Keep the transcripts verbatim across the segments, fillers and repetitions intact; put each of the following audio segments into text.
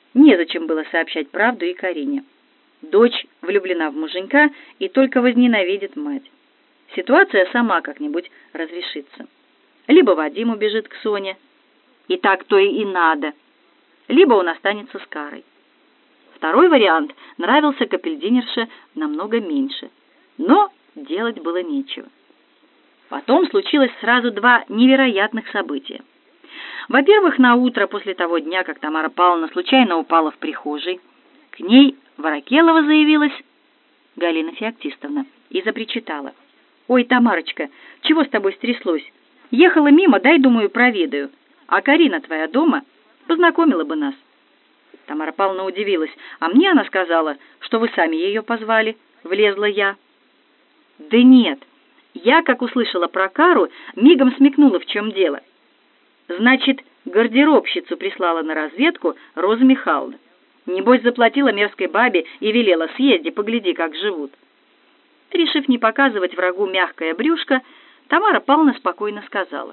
Незачем было сообщать правду и Карине. Дочь влюблена в муженька и только возненавидит мать. Ситуация сама как-нибудь разрешится. Либо Вадим убежит к Соне, и так то и надо, либо он останется с Карой. Второй вариант нравился капельдинерше намного меньше, но делать было нечего. Потом случилось сразу два невероятных события. Во-первых, на утро после того дня, как Тамара Павловна случайно упала в прихожей, к ней Ворокелова заявилась Галина Феоктистовна и запричитала: «Ой, Тамарочка, чего с тобой стряслось? Ехала мимо, дай, думаю, проведаю. А Карина твоя дома? Познакомила бы нас». Тамара Павловна удивилась. «А мне она сказала, что вы сами ее позвали», — влезла я. «Да нет, я, как услышала про Кару, мигом смекнула, в чем дело. Значит, гардеробщицу прислала на разведку Роза Михайловна. Небось, заплатила мерзкой бабе и велела: съезди, погляди, как живут». Решив не показывать врагу мягкое брюшко, Тамара Павловна спокойно сказала: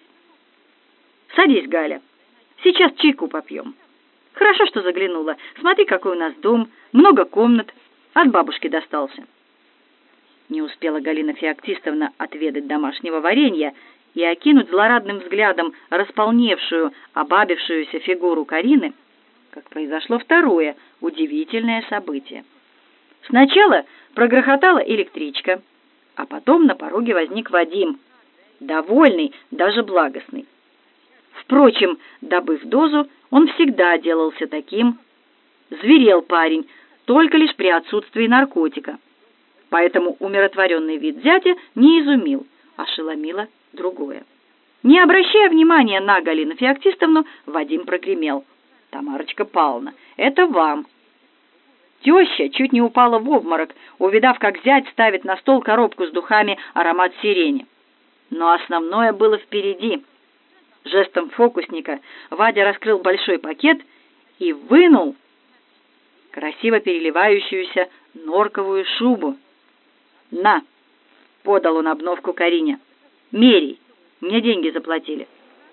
«Садись, Галя, сейчас чайку попьем. Хорошо, что заглянула. Смотри, какой у нас дом, много комнат, от бабушки достался». Не успела Галина Феоктистовна отведать домашнего варенья и окинуть злорадным взглядом располневшую, обабившуюся фигуру Карины, как произошло второе удивительное событие. Сначала прогрохотала электричка, а потом на пороге возник Вадим, довольный, даже благостный. Впрочем, добыв дозу, он всегда делался таким. Зверел парень, только лишь при отсутствии наркотика. Поэтому умиротворенный вид зятя не изумил, ошеломило другое. Не обращая внимания на Галину Феоктистовну, Вадим прогремел: «Тамарочка Павловна, это вам». Теща чуть не упала в обморок, увидав, как зять ставит на стол коробку с духами «Аромат сирени». Но основное было впереди. Жестом фокусника Вадя раскрыл большой пакет и вынул красиво переливающуюся норковую шубу. «На!» — подал он обновку Карине. «Мерей, мне деньги заплатили».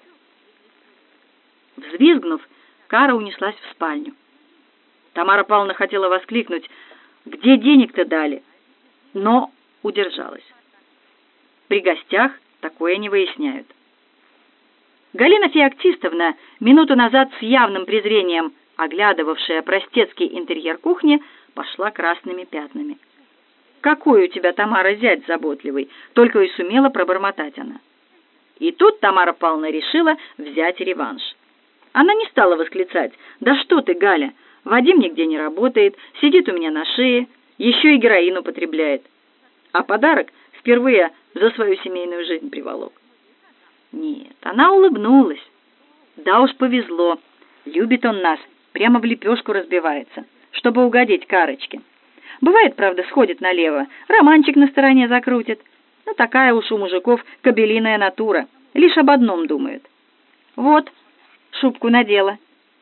Взвизгнув, Кара унеслась в спальню. Тамара Павловна хотела воскликнуть: «Где денег-то дали?» но удержалась. При гостях такое не выясняют. Галина Феоктистовна, минуту назад с явным презрением оглядывавшая простецкий интерьер кухни, пошла красными пятнами. «Какой у тебя, Тамара, зять заботливый!» — только и сумела пробормотать она. И тут Тамара Павловна решила взять реванш. Она не стала восклицать: «Да что ты, Галя, Вадим нигде не работает, сидит у меня на шее, еще и героин употребляет, а подарок впервые за свою семейную жизнь приволок». Нет, она улыбнулась. Да уж повезло, любит он нас, прямо в лепешку разбивается, чтобы угодить Карочке. Бывает, правда, сходит налево, романчик на стороне закрутит, но такая уж у мужиков кобелиная натура, лишь об одном думают. Вот, шубку надела.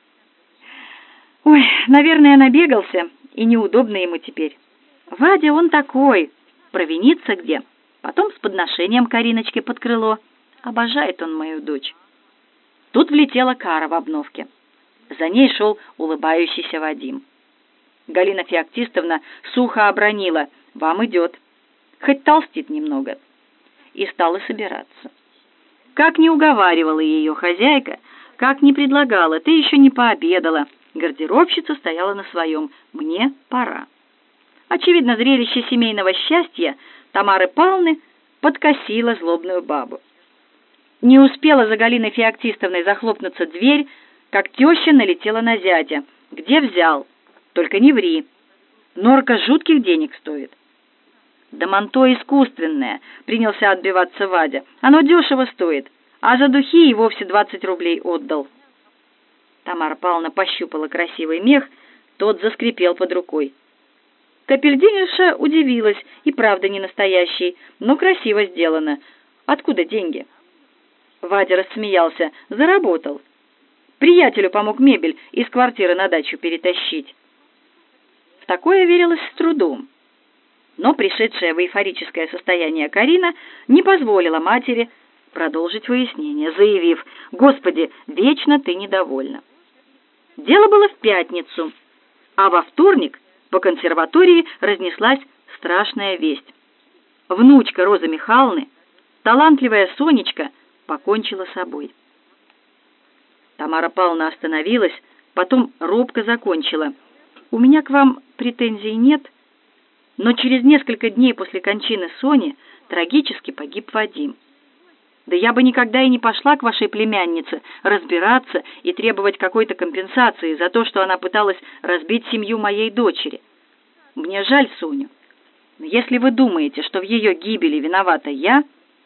Ой, наверное, набегался, и неудобно ему теперь. Вадя он такой, провинится где, потом с подношением Кариночке под крыло. Обожает он мою дочь. Тут влетела Кара в обновке. За ней шел улыбающийся Вадим. Галина Феоктистовна сухо обронила: «Вам идет, хоть толстит немного», и стала собираться. Как не уговаривала ее хозяйка, как не предлагала: «Ты еще не пообедала», гардеробщица стояла на своем: «Мне пора». Очевидно, зрелище семейного счастья Тамары Павловны подкосило злобную бабу. Не успела за Галиной Феоктистовной захлопнуться дверь, как теща налетела на зятя. «Где взял? Только не ври. Норка жутких денег стоит». «Да манто искусственное», — принялся отбиваться Вадя. «Оно дешево стоит, а за духи и вовсе двадцать рублей отдал». Тамара Павловна пощупала красивый мех, тот заскрипел под рукой. Капельдинерша удивилась: и правда не настоящий, но красиво сделано. Откуда деньги? Вадя рассмеялся: заработал. Приятелю помог мебель из квартиры на дачу перетащить. В такое верилось с трудом. Но пришедшая в эйфорическое состояние Карина не позволила матери продолжить выяснение, заявив: «Господи, вечно ты недовольна». Дело было в пятницу, а во вторник по консерватории разнеслась страшная весть. Внучка Розы Михайловны, талантливая Сонечка, покончила с собой. Тамара Павловна остановилась, потом робко закончила. «У меня к вам претензий нет, но через несколько дней после кончины Сони трагически погиб Вадим. Да я бы никогда и не пошла к вашей племяннице разбираться и требовать какой-то компенсации за то, что она пыталась разбить семью моей дочери. Мне жаль Соню, но если вы думаете, что в ее гибели виновата я...»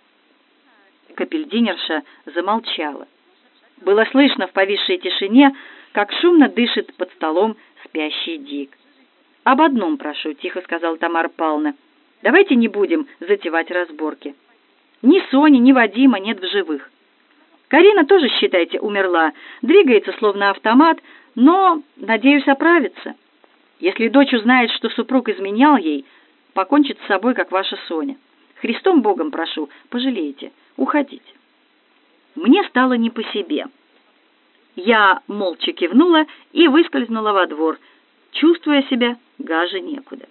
Капельдинерша замолчала. Было слышно в повисшей тишине, как шумно дышит под столом спящий Дик. «Об одном прошу», — тихо сказала Тамара Павловна. «Давайте не будем затевать разборки. Ни Сони, ни Вадима нет в живых. Карина тоже, считайте, умерла, двигается словно автомат, но, надеюсь, оправится. Если дочь узнает, что супруг изменял ей, покончит с собой, как ваша Соня. Христом Богом прошу, пожалейте, уходите». Мне стало не по себе. Я молча кивнула и выскользнула во двор, чувствуя себя гаже некуда.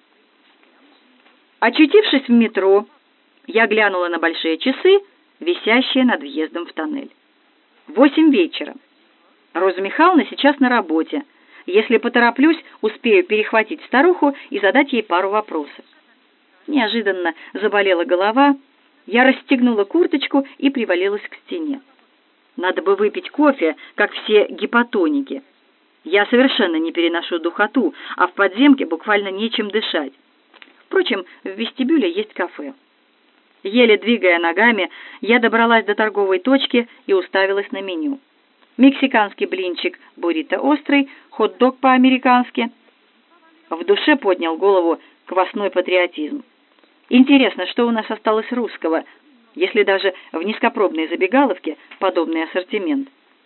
Очутившись в метро, я глянула на большие часы, висящие над въездом в тоннель. Восемь вечера. Роза Михайловна сейчас на работе. Если потороплюсь, успею перехватить старуху и задать ей пару вопросов. Неожиданно заболела голова, я расстегнула курточку и привалилась к стене. Надо бы выпить кофе, как все гипотоники. Я совершенно не переношу духоту, а в подземке буквально нечем дышать. Впрочем, в вестибюле есть кафе. Еле двигая ногами, я добралась до торговой точки и уставилась на меню. Мексиканский блинчик буррито острый, хот-дог по-американски. В душе поднял голову квасной патриотизм. Интересно, что у нас осталось русского, если даже в низкопробной забегаловке подобный ассортимент.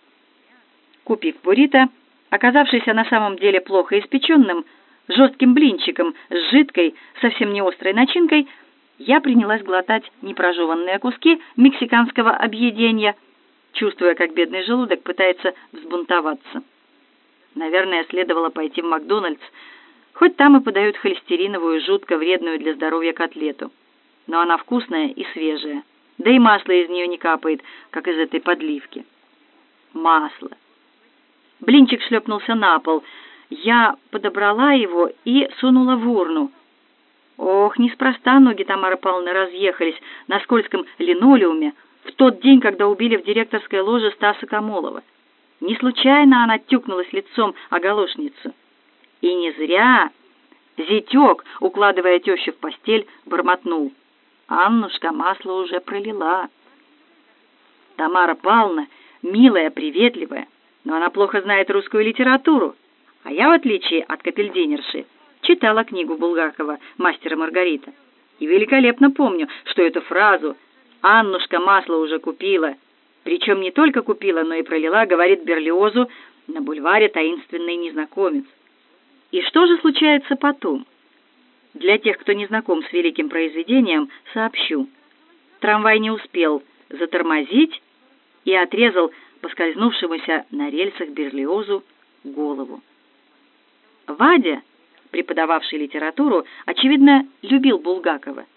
Купив буррито, оказавшийся на самом деле плохо испеченным, жестким блинчиком с жидкой, совсем не острой начинкой, я принялась глотать непрожеванные куски мексиканского объедения, чувствуя, как бедный желудок пытается взбунтоваться. Наверное, следовало пойти в Макдональдс, хоть там и подают холестериновую, жутко вредную для здоровья котлету. Но она вкусная и свежая, да и масло из нее не капает, как из этой подливки. Масло. Блинчик шлепнулся на пол. Я подобрала его и сунула в урну. Ох, неспроста ноги Тамары Павловны разъехались на скользком линолеуме в тот день, когда убили в директорской ложе Стаса Камолова. Не случайно она тюкнулась лицом о галошницу. И не зря. Зятек, укладывая тещу в постель, бормотнул: «Аннушка масло уже пролила». Тамара Павловна милая, приветливая, но она плохо знает русскую литературу, а я, в отличие от капельдинерши, читала книгу Булгакова «Мастер и Маргарита» и великолепно помню, что эту фразу «Аннушка масло уже купила», причем не только купила, но и пролила, говорит Берлиозу на бульваре таинственный незнакомец. И что же случается потом? Для тех, кто не знаком с великим произведением, сообщу. Трамвай не успел затормозить и отрезал поскользнувшемуся на рельсах Берлиозу голову. Вадя, преподававший литературу, очевидно, любил Булгакова.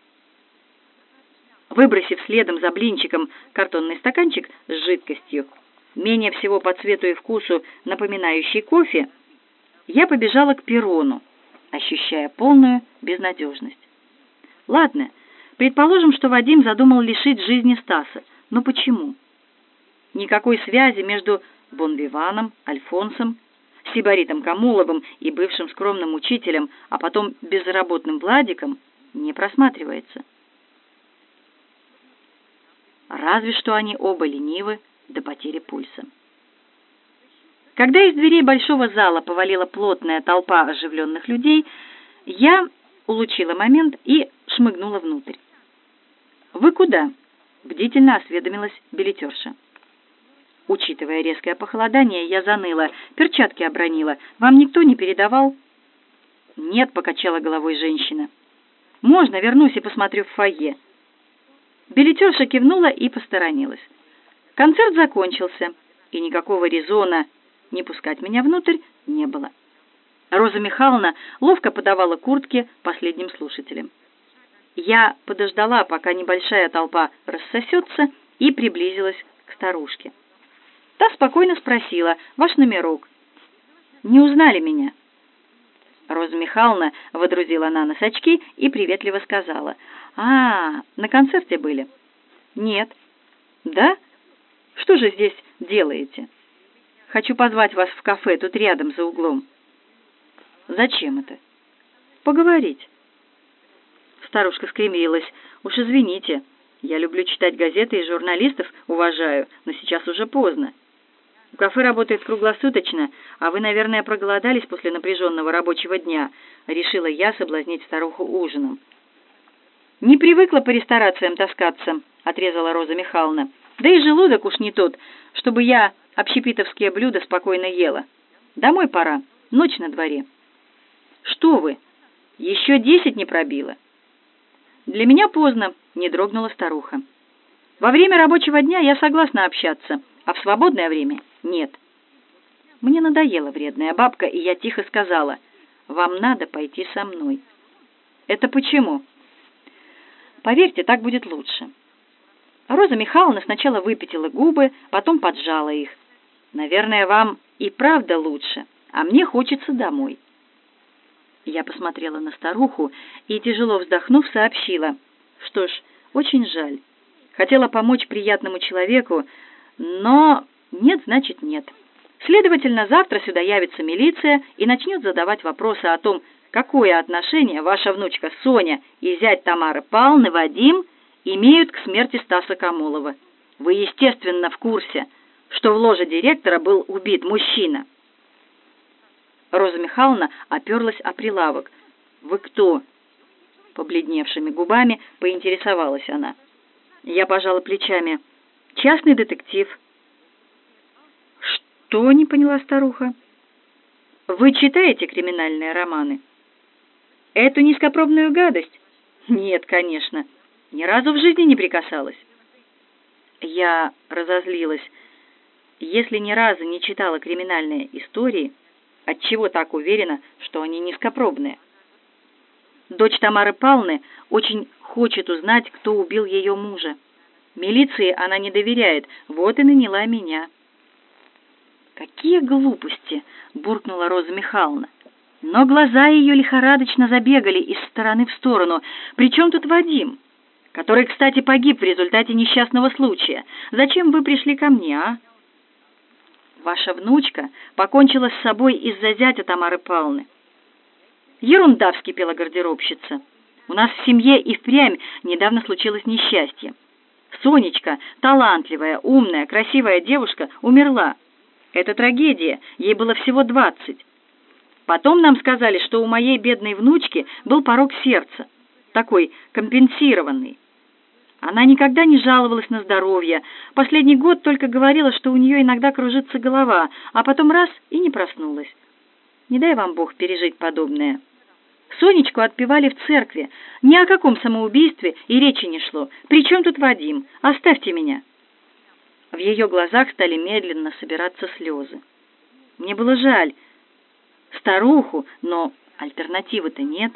Выбросив следом за блинчиком картонный стаканчик с жидкостью, менее всего по цвету и вкусу напоминающий кофе, я побежала к перрону, ощущая полную безнадежность. Ладно, предположим, что Вадим задумал лишить жизни Стаса, но почему? Никакой связи между Бонвиваном, Альфонсом, Сибаритом Камоловым и бывшим скромным учителем, а потом безработным Владиком не просматривается. Разве что они оба ленивы до потери пульса. Когда из дверей большого зала повалила плотная толпа оживленных людей, я улучила момент и шмыгнула внутрь. «Вы куда?» — бдительно осведомилась билетерша. Учитывая резкое похолодание, я заныла, перчатки обронила. «Вам никто не передавал?» «Нет», — покачала головой женщина. «Можно, вернусь и посмотрю в фойе». Билетерша кивнула и посторонилась. Концерт закончился, и никакого резона не пускать меня внутрь не было. Роза Михайловна ловко подавала куртки последним слушателям. Я подождала, пока небольшая толпа рассосется, и приблизилась к старушке. Та спокойно спросила: «Ваш номерок?» «Не узнали меня?» Роза Михайловна водрузила на нос очки и приветливо сказала: «А, на концерте были?» «Нет». «Да? Что же здесь делаете?» «Хочу позвать вас в кафе, тут рядом, за углом». «Зачем это?» «Поговорить». Старушка скривилась. «Уж извините, я люблю читать газеты и журналистов уважаю, но сейчас уже поздно. У кафе работает круглосуточно, а вы, наверное, проголодались после напряженного рабочего дня», — решила я соблазнить старуху ужином. «Не привыкла по ресторациям таскаться», — отрезала Роза Михайловна. «Да и желудок уж не тот, чтобы я общепитовские блюда спокойно ела. Домой пора, ночь на дворе». «Что вы, еще десять не пробило?» «Для меня поздно», — не дрогнула старуха. «Во время рабочего дня я согласна общаться, а в свободное время нет». Мне надоела вредная бабка, и я тихо сказала: «Вам надо пойти со мной». «Это почему?» «Поверьте, так будет лучше». Роза Михайловна сначала выпятила губы, потом поджала их. «Наверное, вам и правда лучше, а мне хочется домой». Я посмотрела на старуху и, тяжело вздохнув, сообщила: «Что ж, очень жаль. Хотела помочь приятному человеку, но нет, значит нет. Следовательно, завтра сюда явится милиция и начнет задавать вопросы о том, какое отношение ваша внучка Соня и зять Тамары Павловны Вадим имеют к смерти Стаса Камолова. Вы, естественно, в курсе, что в ложе директора был убит мужчина». Роза Михайловна оперлась о прилавок. «Вы кто?» Побледневшими губами поинтересовалась она. Я пожала плечами. «Частный детектив». «Что?» — не поняла старуха. «Вы читаете криминальные романы?» «Эту низкопробную гадость?» «Нет, конечно. Ни разу в жизни не прикасалась». Я разозлилась. Если ни разу не читала криминальные истории, отчего так уверена, что они низкопробные? Дочь Тамары Павловны очень хочет узнать, кто убил ее мужа. Милиции она не доверяет, вот и наняла меня. «Какие глупости!» — буркнула Роза Михайловна. Но глаза ее лихорадочно забегали из стороны в сторону. «При чем тут Вадим, который, кстати, погиб в результате несчастного случая? Зачем вы пришли ко мне, а?» «Ваша внучка покончила с собой из-за зятя Тамары Павловны». «Ерунда!» — вскипела гардеробщица. «У нас в семье и впрямь недавно случилось несчастье. Сонечка, талантливая, умная, красивая девушка, умерла. Это трагедия, ей было всего двадцать. Потом нам сказали, что у моей бедной внучки был порок сердца, такой компенсированный. Она никогда не жаловалась на здоровье. Последний год только говорила, что у нее иногда кружится голова, а потом раз — и не проснулась. Не дай вам Бог пережить подобное. Сонечку отпевали в церкви. Ни о каком самоубийстве и речи не шло. При чем тут Вадим? Оставьте меня». В ее глазах стали медленно собираться слезы. Мне было жаль старуху, но альтернативы-то нет.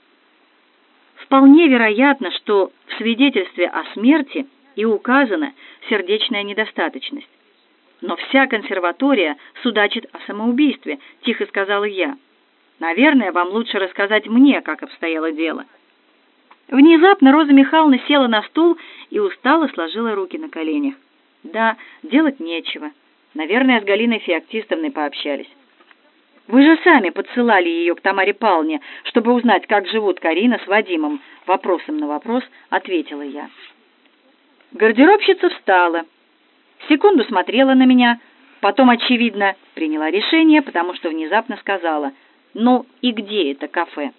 Вполне вероятно, что в свидетельстве о смерти и указана сердечная недостаточность. «Но вся консерватория судачит о самоубийстве», — тихо сказала я. «Наверное, вам лучше рассказать мне, как обстояло дело». Внезапно Роза Михайловна села на стул и устало сложила руки на коленях. «Да, делать нечего. Наверное, с Галиной Феоктистовной пообщались». «Вы же сами подсылали ее к Тамаре Павловне, чтобы узнать, как живут Карина с Вадимом», — вопросом на вопрос ответила я. Гардеробщица встала. Секунду смотрела на меня, потом, очевидно, приняла решение, потому что внезапно сказала: «Ну и где это кафе?»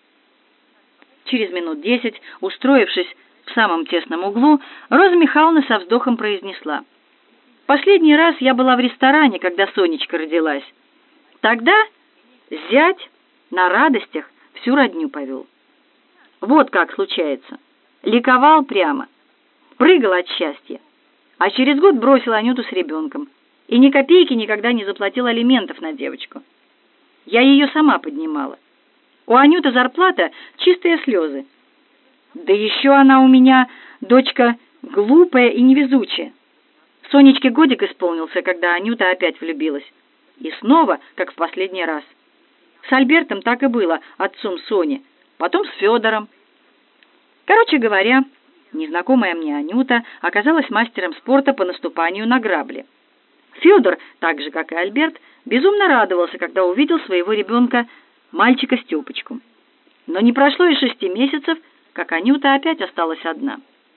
Через минут десять, устроившись в самом тесном углу, Роза Михайловна со вздохом произнесла: «Последний раз я была в ресторане, когда Сонечка родилась. Тогда зять на радостях всю родню повел. Вот как случается. Ликовал прямо, прыгал от счастья. А через год бросил Анюту с ребенком. и ни копейки никогда не заплатил алиментов на девочку. Я ее сама поднимала. У Анюты зарплата — чистые слезы. Да еще она у меня, дочка, глупая и невезучая. Сонечке годик исполнился, когда Анюта опять влюбилась. И снова, как в последний раз. С Альбертом так и было, отцом Сони, потом с Федором. Короче говоря, незнакомая мне Анюта оказалась мастером спорта по наступанию на грабли. Федор, так же, как и Альберт, безумно радовался, когда увидел своего ребенка, мальчика Степочку. Но не прошло и шести месяцев, как Анюта опять осталась одна.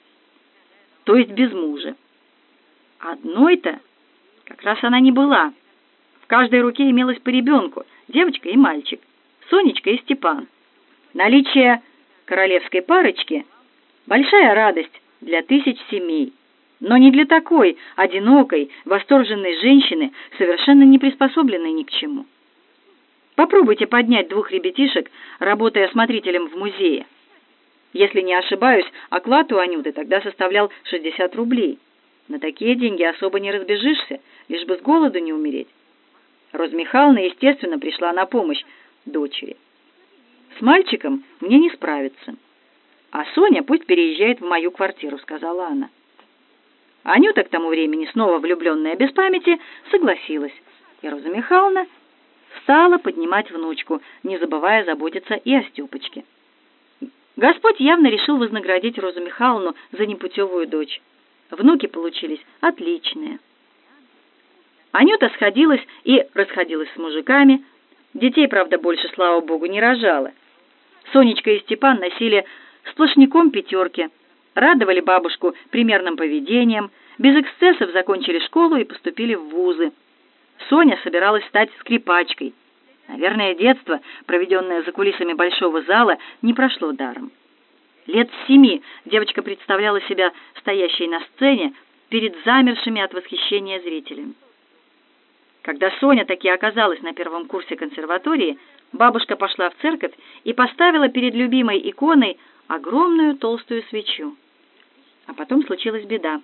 То есть без мужа. Одной-то как раз она не была. В каждой руке имелось по ребенку, девочка и мальчик, Сонечка и Степан. Наличие королевской парочки — большая радость для тысяч семей, но не для такой одинокой, восторженной женщины, совершенно не приспособленной ни к чему. Попробуйте поднять двух ребятишек, работая смотрителем в музее. Если не ошибаюсь, оклад у Анюты тогда составлял шестьдесят рублей. На такие деньги особо не разбежишься, лишь бы с голоду не умереть. Роза Михайловна, естественно, пришла на помощь дочери. «С мальчиком мне не справиться, а Соня пусть переезжает в мою квартиру», — сказала она. Анюта, к тому времени снова влюбленная без памяти, согласилась, и Роза Михайловна стала поднимать внучку, не забывая заботиться и о Степочке. Господь явно решил вознаградить Розу Михайловну за непутевую дочь. Внуки получились отличные. Анюта сходилась и расходилась с мужиками. Детей, правда, больше, слава богу, не рожала. Сонечка и Степан носили сплошняком пятерки, радовали бабушку примерным поведением, без эксцессов закончили школу и поступили в вузы. Соня собиралась стать скрипачкой. Наверное, детство, проведенное за кулисами большого зала, не прошло даром. Лет с семи девочка представляла себя стоящей на сцене перед замершими от восхищения зрителями. Когда Соня таки оказалась на первом курсе консерватории, бабушка пошла в церковь и поставила перед любимой иконой огромную толстую свечу. А потом случилась беда.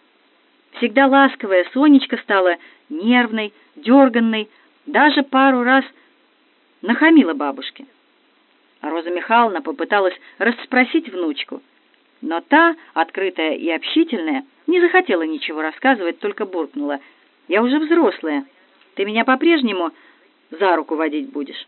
Всегда ласковая Сонечка стала нервной, дерганной, даже пару раз нахамила бабушке. А Роза Михайловна попыталась расспросить внучку, но та, открытая и общительная, не захотела ничего рассказывать, только буркнула: «Я уже взрослая, ты меня по-прежнему за руку водить будешь».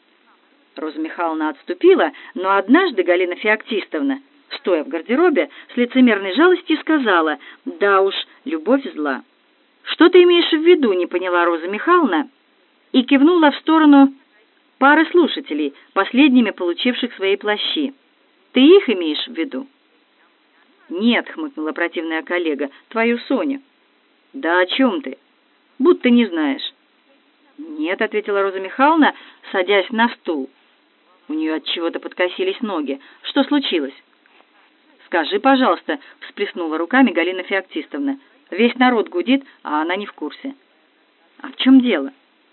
Роза Михайловна отступила, но однажды Галина Феоктистовна, стоя в гардеробе, с лицемерной жалостью сказала: «Да уж, любовь зла». «Что ты имеешь в виду?» — не поняла Роза Михайловна и кивнула в сторону пары слушателей, последними получивших свои плащи. «Ты их имеешь в виду?» «Нет», — хмыкнула противная коллега, — «твою Соню». «Да о чем ты? Будто не знаешь». «Нет», — ответила Роза Михайловна, садясь на стул. У нее от чего-то подкосились ноги. «Что случилось?» «Скажи, пожалуйста», — всплеснула руками Галина Феоктистовна. «Весь народ гудит, а она не в курсе». «А в чем дело?»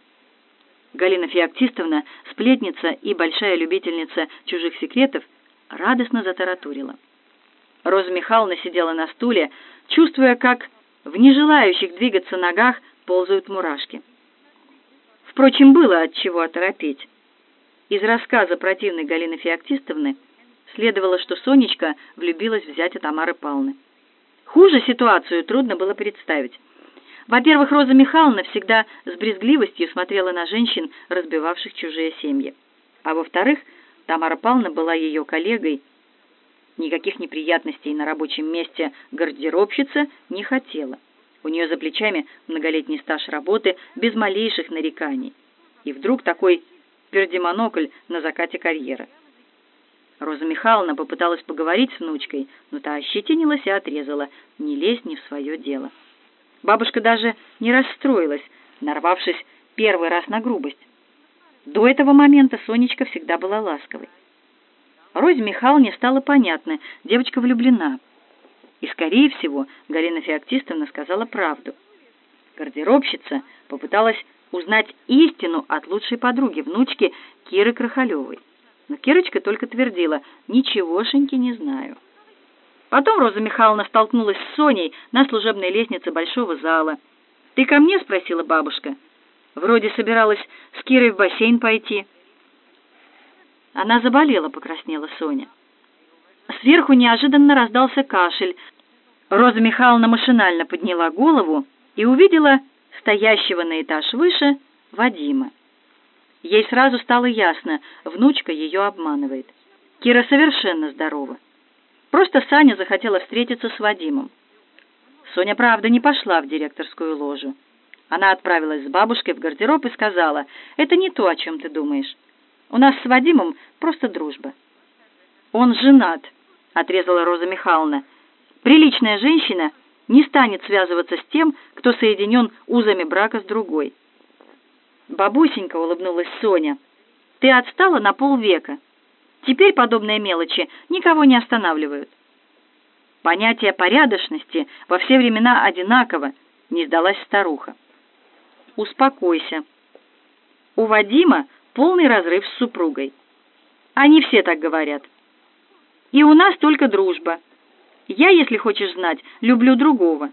Галина Феоктистовна, сплетница и большая любительница чужих секретов, радостно затараторила. Роза Михайловна сидела на стуле, чувствуя, как в нежелающих двигаться ногах ползают мурашки. Впрочем, было от чего оторопеть. Из рассказа противной Галины Феоктистовны следовало, что Сонечка влюбилась в зятя Тамары Павловны. Хуже ситуацию трудно было представить. Во-первых, Роза Михайловна всегда с брезгливостью смотрела на женщин, разбивавших чужие семьи. А во-вторых, Тамара Павловна была ее коллегой. Никаких неприятностей на рабочем месте гардеробщица не хотела. У нее за плечами многолетний стаж работы без малейших нареканий. И вдруг такой пердемонокль на закате карьеры. Роза Михайловна попыталась поговорить с внучкой, но та ощетинилась и отрезала: «Не лезь не в свое дело». Бабушка даже не расстроилась, нарвавшись первый раз на грубость. До этого момента Сонечка всегда была ласковой. Розе Михайловне стало понятно, девочка влюблена. И, скорее всего, Галина Феоктистовна сказала правду. Гардеробщица попыталась узнать истину от лучшей подруги, внучки Киры Крахалевой. Но Кирочка только твердила: «Ничегошеньки не знаю». Потом Роза Михайловна столкнулась с Соней на служебной лестнице большого зала. «Ты ко мне?» — спросила бабушка. «Вроде собиралась с Кирой в бассейн пойти». «Она заболела», — покраснела Соня. Сверху неожиданно раздался кашель. Роза Михайловна машинально подняла голову и увидела стоящего на этаж выше Вадима. Ей сразу стало ясно, внучка ее обманывает. Кира совершенно здорова. Просто Саня захотела встретиться с Вадимом. Соня, правда, не пошла в директорскую ложу. Она отправилась с бабушкой в гардероб и сказала: «Это не то, о чем ты думаешь. У нас с Вадимом просто дружба». «Он женат», — отрезала Роза Михайловна. «Приличная женщина не станет связываться с тем, кто соединен узами брака с другой». «Бабусенька», — улыбнулась Соня, — «ты отстала на полвека. Теперь подобные мелочи никого не останавливают». «Понятие порядочности во все времена одинаково», — не сдалась старуха. «Успокойся. У Вадима полный разрыв с супругой. Они все так говорят. И у нас только дружба. Я, если хочешь знать, люблю другого».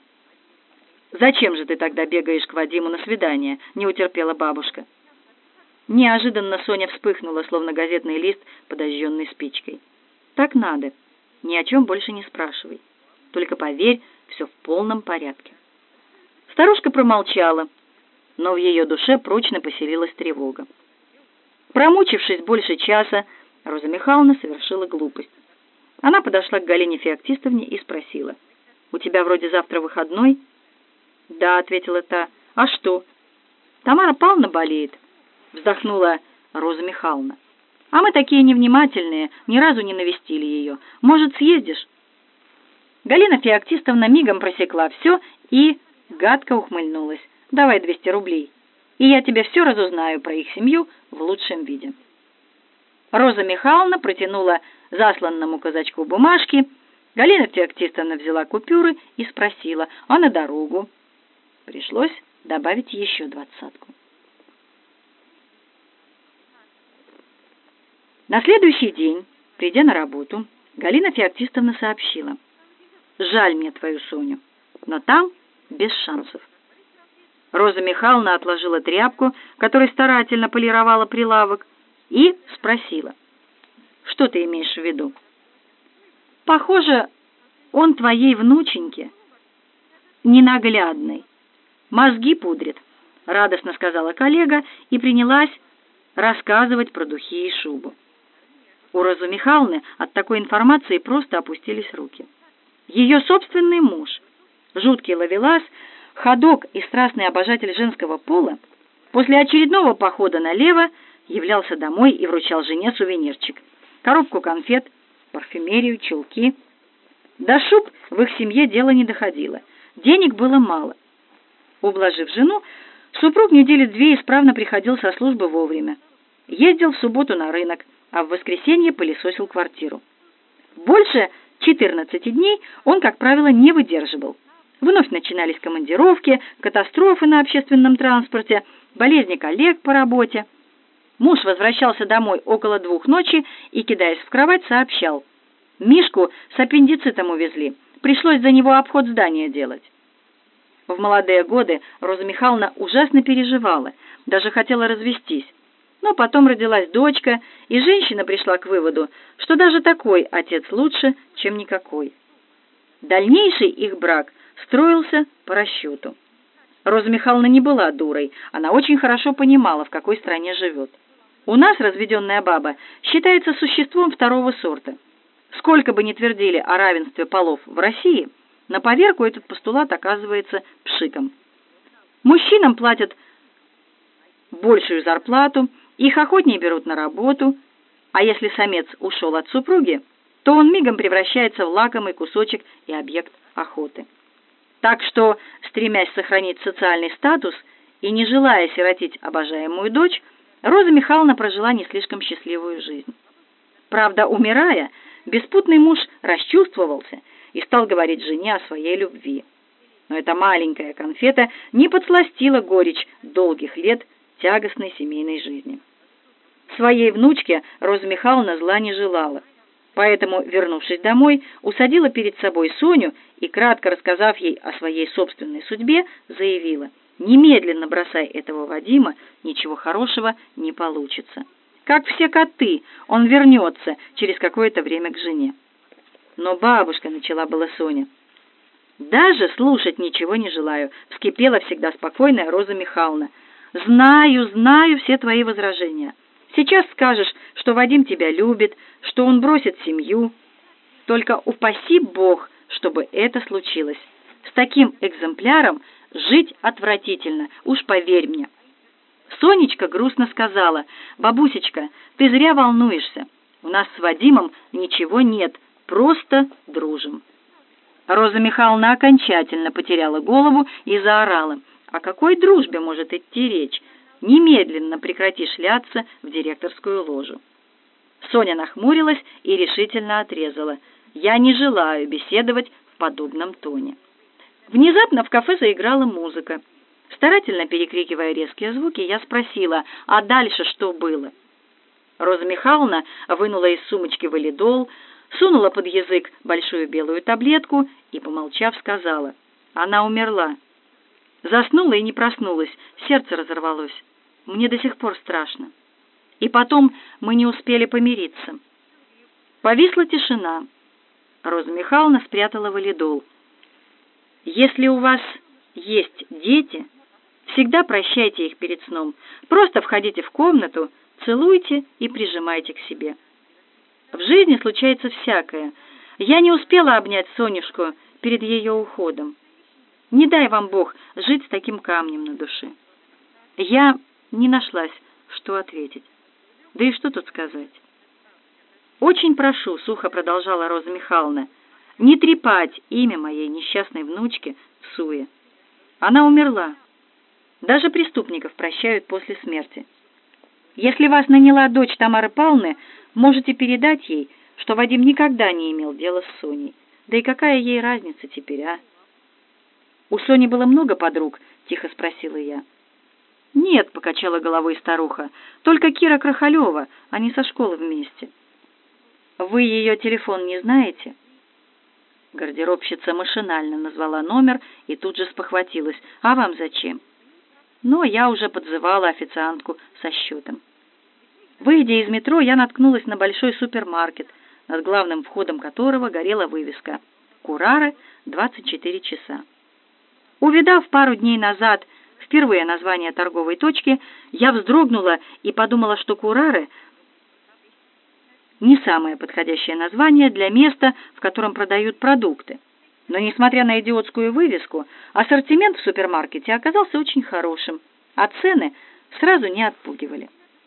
«Зачем же ты тогда бегаешь к Вадиму на свидание?» — не утерпела бабушка. Неожиданно Соня вспыхнула, словно газетный лист, подожженный спичкой. «Так надо. Ни о чем больше не спрашивай. Только поверь, все в полном порядке». Старушка промолчала, но в ее душе прочно поселилась тревога. Промучившись больше часа, Роза Михайловна совершила глупость. Она подошла к Галине Феоктистовне и спросила: «У тебя вроде завтра выходной?» «Да», — ответила та. «А что?» «Тамара Павловна болеет», — вздохнула Роза Михайловна. «А мы такие невнимательные, ни разу не навестили ее. Может, съездишь?» Галина Феоктистовна мигом просекла все и гадко ухмыльнулась. «Давай двести рублей, и я тебе все разузнаю про их семью в лучшем виде». Роза Михайловна протянула засланному казачку бумажки. Галина Феоктистовна взяла купюры и спросила: «А на дорогу?» Пришлось добавить еще двадцатку. На следующий день, придя на работу, Галина Феоктистовна сообщила: «Жаль мне твою Соню, но там без шансов». Роза Михайловна отложила тряпку, которой старательно полировала прилавок, и спросила: «Что ты имеешь в виду?» «Похоже, он твоей внученьке ненаглядный. Мозги пудрит», — радостно сказала коллега и принялась рассказывать про духи и шубу. У Розы Михайловны от такой информации просто опустились руки. Ее собственный муж, жуткий ловелас, ходок и страстный обожатель женского пола, после очередного похода налево являлся домой и вручал жене сувенирчик: коробку конфет, парфюмерию, чулки. До шуб в их семье дело не доходило, денег было мало. Ублажив жену, супруг недели две исправно приходил со службы вовремя, ездил в субботу на рынок, а в воскресенье пылесосил квартиру. Больше четырнадцати дней он, как правило, не выдерживал. Вновь начинались командировки, катастрофы на общественном транспорте, болезни коллег по работе. Муж возвращался домой около двух ночи и, кидаясь в кровать, сообщал: «Мишку с аппендицитом увезли, пришлось за него обход здания делать». В молодые годы Роза Михайловна ужасно переживала, даже хотела развестись. Но потом родилась дочка, и женщина пришла к выводу, что даже такой отец лучше, чем никакой. Дальнейший их брак строился по расчету. Роза Михайловна не была дурой, она очень хорошо понимала, в какой стране живет. У нас разведенная баба считается существом второго сорта. Сколько бы ни твердили о равенстве полов в России, на поверку этот постулат оказывается пшиком. Мужчинам платят большую зарплату, их охотнее берут на работу, а если самец ушел от супруги, то он мигом превращается в лакомый кусочек и объект охоты. Так что, стремясь сохранить социальный статус и не желая сиротить обожаемую дочь, Роза Михайловна прожила не слишком счастливую жизнь. Правда, умирая, беспутный муж расчувствовался и стал говорить жене о своей любви. Но эта маленькая конфета не подсластила горечь долгих лет тягостной семейной жизни. Своей внучке Роза Михайловна зла не желала, поэтому, вернувшись домой, усадила перед собой Соню и, кратко рассказав ей о своей собственной судьбе, заявила: Немедленно бросай этого Вадима, ничего хорошего не получится. Как все коты, он вернется через какое-то время к жене. Но бабушка, начала была Соня. Даже слушать ничего не желаю, вскипела всегда спокойная Роза Михайловна. Знаю, знаю все твои возражения. Сейчас скажешь, что Вадим тебя любит, что он бросит семью. Только упаси Бог, чтобы это случилось. С таким экземпляром жить отвратительно, уж поверь мне. Сонечка грустно сказала: «Бабусечка, ты зря волнуешься. У нас с Вадимом ничего нет, просто дружим». Роза Михайловна окончательно потеряла голову и заорала: «О какой дружбе может идти речь? Немедленно прекрати шляться в директорскую ложу». Соня нахмурилась и решительно отрезала: «Я не желаю беседовать в подобном тоне». Внезапно в кафе заиграла музыка. Старательно перекрикивая резкие звуки, я спросила: «А дальше что было?» Роза Михайловна вынула из сумочки валидол, сунула под язык большую белую таблетку и, помолчав, сказала: «Она умерла. Заснула и не проснулась, сердце разорвалось. Мне до сих пор страшно. И потом мы не успели помириться». Повисла тишина. Роза Михайловна спрятала валидол. «Если у вас есть дети, всегда прощайте их перед сном. Просто входите в комнату, целуйте и прижимайте к себе. В жизни случается всякое. Я не успела обнять Сонюшку перед ее уходом. Не дай вам Бог жить с таким камнем на душе». Я не нашлась, что ответить. Да и что тут сказать? «Очень прошу», — сухо продолжала Роза Михайловна, «не трепать имя моей несчастной внучки в суе. Она умерла. Даже преступников прощают после смерти. Если вас наняла дочь Тамары Павловны, можете передать ей, что Вадим никогда не имел дела с Соней. Да и какая ей разница теперь, а?» «У Сони было много подруг?» — тихо спросила я. «Нет», — покачала головой старуха, — «только Кира Крахалева, они со школы вместе». «Вы ее телефон не знаете?» Гардеробщица машинально назвала номер и тут же спохватилась: «А вам зачем?» Но я уже подзывала официантку со счетом. Выйдя из метро, я наткнулась на большой супермаркет, над главным входом которого горела вывеска «Курары, двадцать четыре часа». Увидав пару дней назад впервые название торговой точки, я вздрогнула и подумала, что Курары — не самое подходящее название для места, в котором продают продукты. Но, несмотря на идиотскую вывеску, ассортимент в супермаркете оказался очень хорошим, а цены сразу не отпугивали.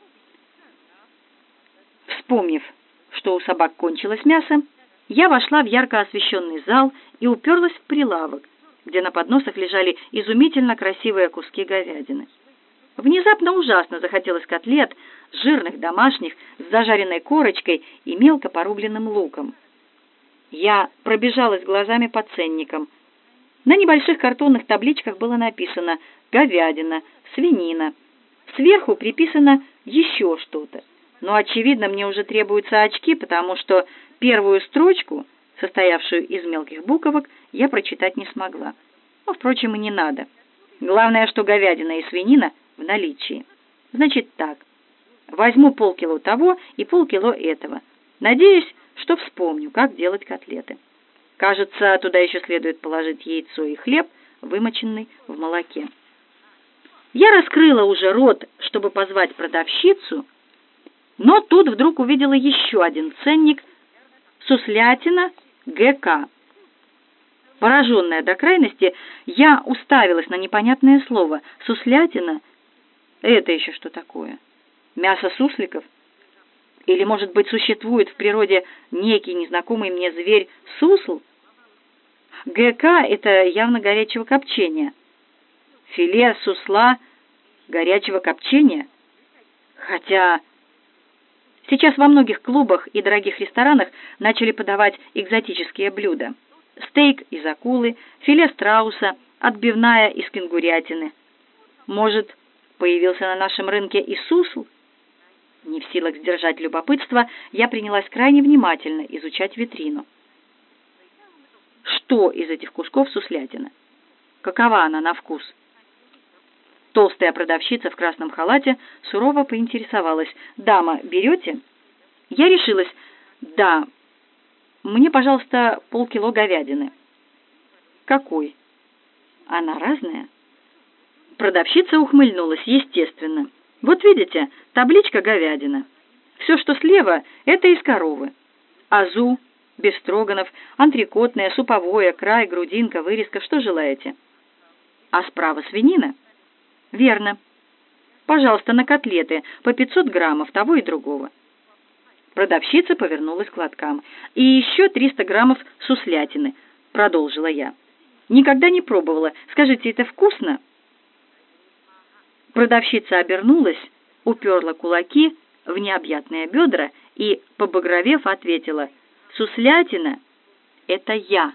Вспомнив, что у собак кончилось мясо, я вошла в ярко освещенный зал и уперлась в прилавок, где на подносах лежали изумительно красивые куски говядины. Внезапно ужасно захотелось котлет, жирных, домашних, с зажаренной корочкой и мелко порубленным луком. Я пробежалась глазами по ценникам. На небольших картонных табличках было написано «говядина», «свинина». Сверху приписано еще что-то. Но, очевидно, мне уже требуются очки, потому что первую строчку, состоявшую из мелких буквок, я прочитать не смогла. Но, впрочем, и не надо. Главное, что говядина и свинина в наличии. Значит так, возьму полкило того и полкило этого. Надеюсь, что вспомню, как делать котлеты. Кажется, туда еще следует положить яйцо и хлеб, вымоченный в молоке. Я раскрыла уже рот, чтобы позвать продавщицу, но тут вдруг увидела еще один ценник «Суслятина ГК». Пораженная до крайности, я уставилась на непонятное слово «суслятина». Это еще что такое? Мясо сусликов? Или, может быть, существует в природе некий незнакомый мне зверь сусл? ГК — это явно горячего копчения. Филе сусла горячего копчения? Хотя сейчас во многих клубах и дорогих ресторанах начали подавать экзотические блюда. Стейк из акулы, филе страуса, отбивная из кенгурятины. Может, появился на нашем рынке и сусл? Не в силах сдержать любопытство, я принялась крайне внимательно изучать витрину. Что из этих кусков суслятина? Какова она на вкус? Толстая продавщица в красном халате сурово поинтересовалась: «Дама, берете?» Я решилась: «Да, мне, пожалуйста, полкило говядины». «Какой?» «Она разная». Продавщица ухмыльнулась: «Естественно. Вот видите, табличка говядина. Все, что слева, это из коровы. Азу, бефстроганов, антрикотное, суповое, край, грудинка, вырезка, что желаете. А справа свинина?» «Верно. Пожалуйста, на котлеты по пятьсот граммов того и другого». Продавщица повернулась к лоткам. «И еще триста граммов суслятины», — продолжила я. «Никогда не пробовала. Скажите, это вкусно?» Продавщица обернулась, уперла кулаки в необъятные бедра и, побагровев, ответила: «Суслятина — это я».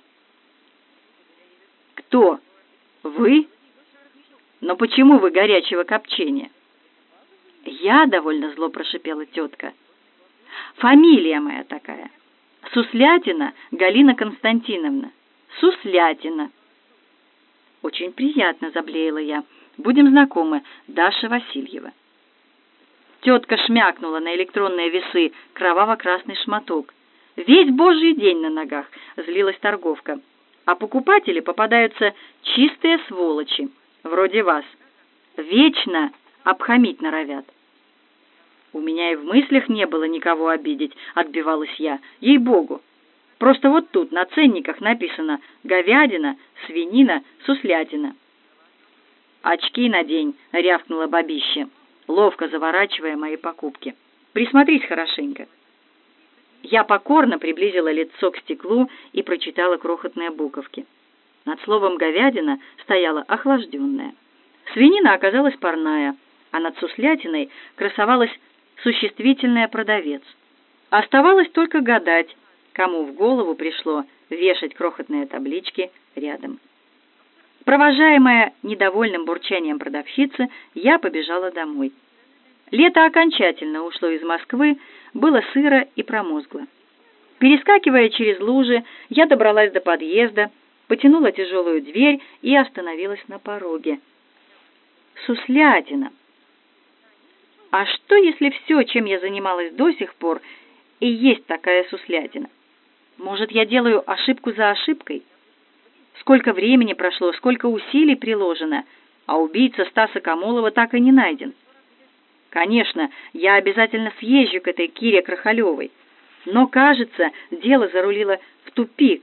«Кто? Вы? Но почему вы горячего копчения?» «Я», — довольно зло прошипела тетка. «Фамилия моя такая. Суслятина Галина Константиновна. Суслятина». «Очень приятно», — заблеяла я. «Будем знакомы, Даша Васильева». Тетка шмякнула на электронные весы кроваво-красный шматок. «Весь божий день на ногах», — злилась торговка. «А покупатели попадаются чистые сволочи, вроде вас. Вечно обхамить норовят». «У меня и в мыслях не было никого обидеть», — отбивалась я. «Ей-богу! Просто вот тут на ценниках написано говядина, свинина, суслятина». «Очки надень», — рявкнула бабище, ловко заворачивая мои покупки. «Присмотрись хорошенько». Я покорно приблизила лицо к стеклу и прочитала крохотные буковки. Над словом «говядина» стояла охлажденная. Свинина оказалась парная, а над суслятиной красовалась существительное «продавец». Оставалось только гадать, кому в голову пришло вешать крохотные таблички рядом. Провожаемая недовольным бурчанием продавщицы, я побежала домой. Лето окончательно ушло из Москвы, было сыро и промозгло. Перескакивая через лужи, я добралась до подъезда, потянула тяжелую дверь и остановилась на пороге. Суслятина. А что, если все, чем я занималась до сих пор, и есть такая суслятина? Может, я делаю ошибку за ошибкой? Сколько времени прошло, сколько усилий приложено, а убийца Стаса Камолова так и не найден. Конечно, я обязательно съезжу к этой Кире Крахалевой, но, кажется, дело зарулило в тупик.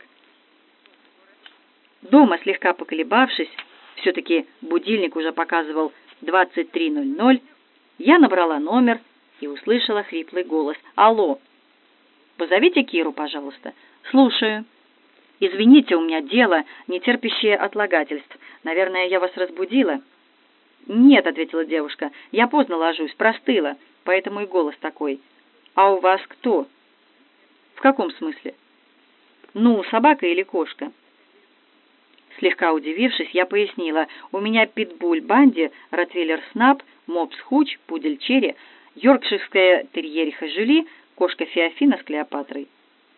Дома, слегка поколебавшись, все-таки будильник уже показывал двадцать три ноль ноль, я набрала номер и услышала хриплый голос. «Алло! Позовите Киру, пожалуйста». «Слушаю». «Извините, у меня дело, не терпящее отлагательств. Наверное, я вас разбудила?» «Нет», — ответила девушка, — «я поздно ложусь, простыла, поэтому и голос такой». «А у вас кто?» «В каком смысле?» «Ну, собака или кошка?» Слегка удивившись, я пояснила: «У меня питбуль Банди, ротвейлер Снап, мопс Хуч, пудель Черри, йоркширская терьериха Жюли, кошка Феофина с Клеопатрой».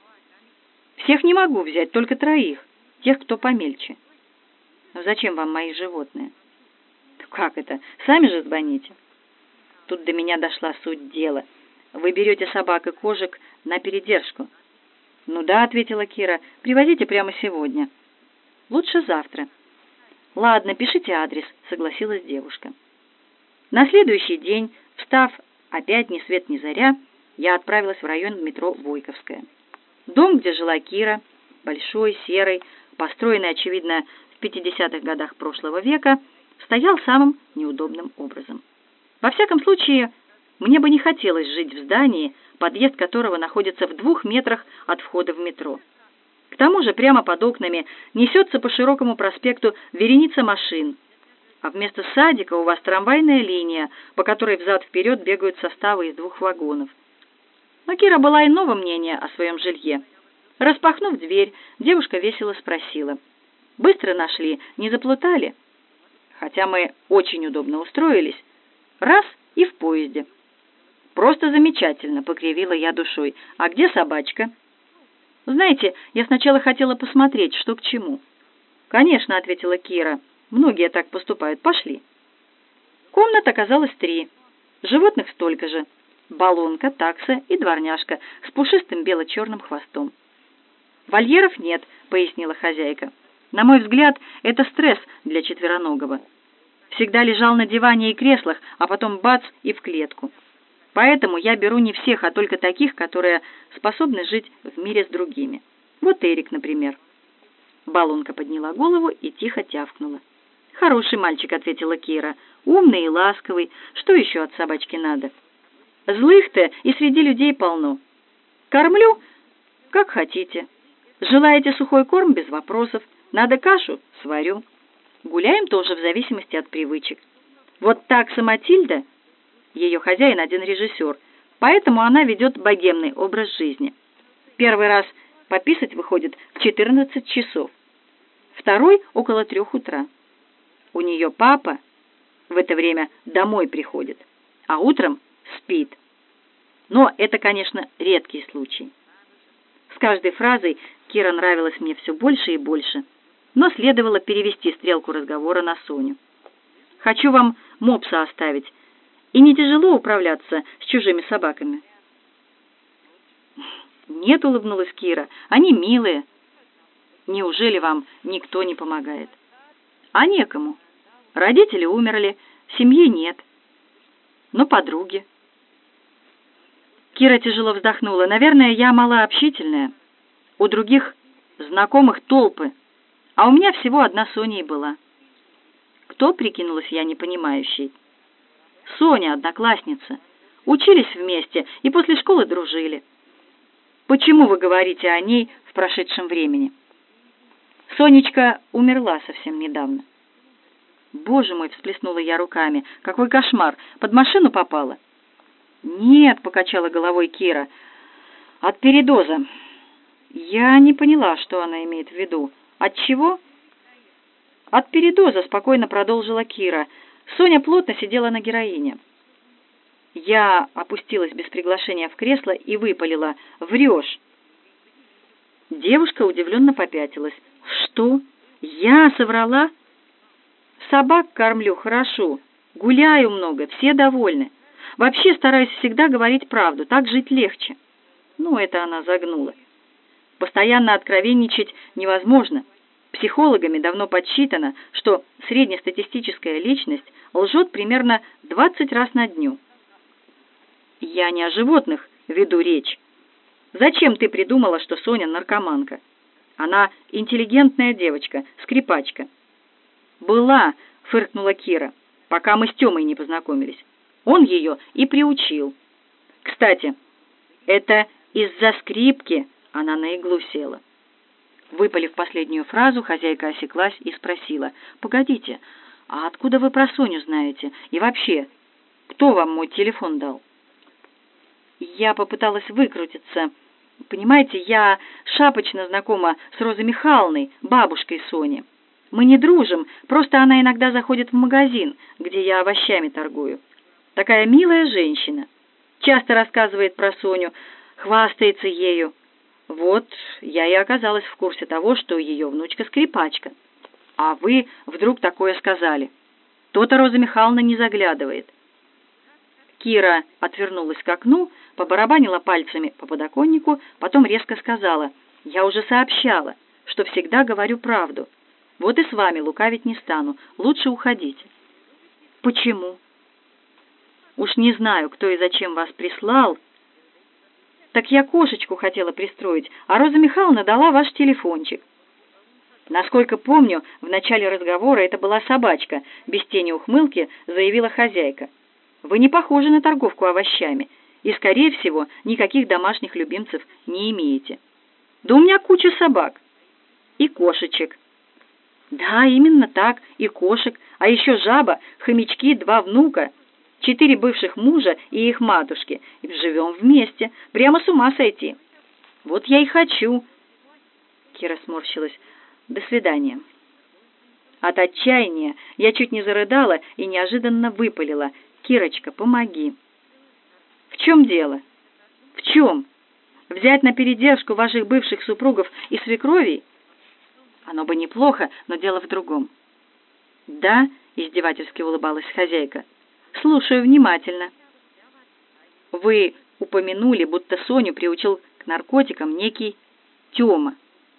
«Всех не могу взять, только троих, тех, кто помельче». «Но зачем вам мои животные?» «Как это? Сами же звоните». Тут до меня дошла суть дела. «Вы берете собак и кошек на передержку?» «Ну да», — ответила Кира, — «привозите прямо сегодня». «Лучше завтра». «Ладно, пишите адрес», — согласилась девушка. На следующий день, встав опять ни свет ни заря, я отправилась в район метро Войковская. Дом, где жила Кира, большой, серый, построенный, очевидно, в пятидесятых годах прошлого века, стоял самым неудобным образом. Во всяком случае, мне бы не хотелось жить в здании, подъезд которого находится в двух метрах от входа в метро. К тому же прямо под окнами несется по широкому проспекту вереница машин, а вместо садика у вас трамвайная линия, по которой взад-вперед бегают составы из двух вагонов. Но Кира была иного мнения о своем жилье. Распахнув дверь, девушка весело спросила: «Быстро нашли, не заплутали?» Хотя мы очень удобно устроились. Раз — и в поезде. «Просто замечательно», — покривила я душой. «А где собачка?» «Знаете, я сначала хотела посмотреть, что к чему». «Конечно», — ответила Кира. «Многие так поступают. Пошли». Комнат оказалось три, животных столько же: баллонка, такса и дворняжка с пушистым бело-черным хвостом. «Вольеров нет», — пояснила хозяйка. «На мой взгляд, это стресс для четвероногого. Всегда лежал на диване и креслах, а потом бац и в клетку. Поэтому я беру не всех, а только таких, которые способны жить в мире с другими. Вот Эрик, например». Баллонка подняла голову и тихо тявкнула. «Хороший мальчик», — ответила Кира. «Умный и ласковый. Что еще от собачки надо? Злых-то и среди людей полно. Кормлю, как хотите. Желаете сухой корм — без вопросов. Надо кашу — сварю. Гуляем тоже в зависимости от привычек. Вот такса Матильда, ее хозяин один режиссер, поэтому она ведет богемный образ жизни. Первый раз пописать выходит в четырнадцать часов, второй — около трех утра. У нее папа в это время домой приходит, а утром спит. Но это, конечно, редкий случай». С каждой фразой Кира нравилась мне все больше и больше, но следовало перевести стрелку разговора на Соню. «Хочу вам мопса оставить. И не тяжело управляться с чужими собаками?» «Нет», — улыбнулась Кира, — «они милые». «Неужели вам никто не помогает?» «А некому. Родители умерли, семьи нет. Но подруги». Кира тяжело вздохнула. «Наверное, я малообщительная. У других знакомых толпы, а у меня всего одна Соня и была». «Кто?» — прикинулась я непонимающей. «Соня, одноклассница. Учились вместе и после школы дружили». «Почему вы говорите о ней в прошедшем времени?» «Сонечка умерла совсем недавно». «Боже мой!» — всплеснула я руками. «Какой кошмар! Под машину попала?» «Нет», — покачала головой Кира, — «от передоза». Я не поняла, что она имеет в виду. «От чего?» «От передоза», — спокойно продолжила Кира. «Соня плотно сидела на героине». Я опустилась без приглашения в кресло и выпалила: «Врешь!» Девушка удивленно попятилась. «Что? Я соврала?» «Собак кормлю хорошо, гуляю много, все довольны. Вообще стараюсь всегда говорить правду, так жить легче». Ну, это она загнула. Постоянно откровенничать невозможно. Психологами давно подсчитано, что среднестатистическая личность лжет примерно двадцать раз на дню. Я не о животных веду речь. Зачем ты придумала, что Соня наркоманка? Она интеллигентная девочка, скрипачка. «Была», — фыркнула Кира, — «пока мы с Тёмой не познакомились. Он ее и приучил. Кстати, это из-за скрипки она на иглу села». Выпалив последнюю фразу, хозяйка осеклась и спросила: «Погодите, а откуда вы про Соню знаете? И вообще, кто вам мой телефон дал?» Я попыталась выкрутиться. «Понимаете, я шапочно знакома с Розой Михайловной, бабушкой Сони. Мы не дружим, просто она иногда заходит в магазин, где я овощами торгую. Такая милая женщина. Часто рассказывает про Соню, хвастается ею. Вот я и оказалась в курсе того, что ее внучка скрипачка. А вы вдруг такое сказали. То-то Роза Михайловна не заглядывает». Кира отвернулась к окну, побарабанила пальцами по подоконнику, потом резко сказала: «Я уже сообщала, что всегда говорю правду. Вот и с вами лукавить не стану. Лучше уходите». «Почему?» «Уж не знаю, кто и зачем вас прислал. Так я кошечку хотела пристроить, а Роза Михайловна дала ваш телефончик». Насколько помню, в начале разговора это была собачка, без тени ухмылки заявила хозяйка. «Вы не похожи на торговку овощами и, скорее всего, никаких домашних любимцев не имеете». «Да у меня куча собак и кошечек». «Да, именно так, и кошек, а еще жаба, хомячки, два внука, четыре бывших мужа и их матушки. И живем вместе, прямо с ума сойти. Вот я и хочу». Кира сморщилась. «До свидания». От отчаяния я чуть не зарыдала и неожиданно выпалила: «Кирочка, помоги». «В чем дело?» «В чем? Взять на передержку ваших бывших супругов и свекровей? Оно бы неплохо, но дело в другом». «Да», — издевательски улыбалась хозяйка, Слушаю внимательно. Вы упомянули, будто Соню приучил к наркотикам некий Тёма.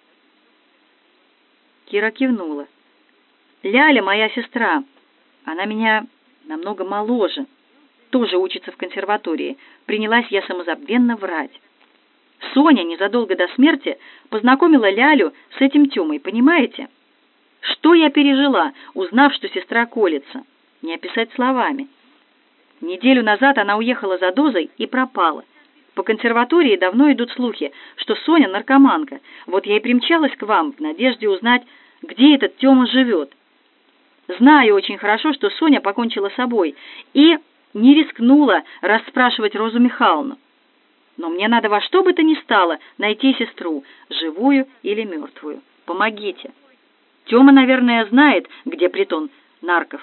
Кира кивнула. Ляля моя сестра. Она меня намного моложе. Тоже учится в консерватории. Принялась я самозабвенно врать. Соня незадолго до смерти познакомила Лялю с этим Тёмой, понимаете? Что я пережила, узнав, что сестра колется? Не описать словами. Неделю назад она уехала за дозой и пропала. По консерватории давно идут слухи, что Соня наркоманка. Вот я и примчалась к вам в надежде узнать, где этот Тёма живет. Знаю очень хорошо, что Соня покончила с собой, и не рискнула расспрашивать Розу Михайловну. Но мне надо во что бы то ни стало найти сестру, живую или мертвую. Помогите. Тёма, наверное, знает, где притон нарков.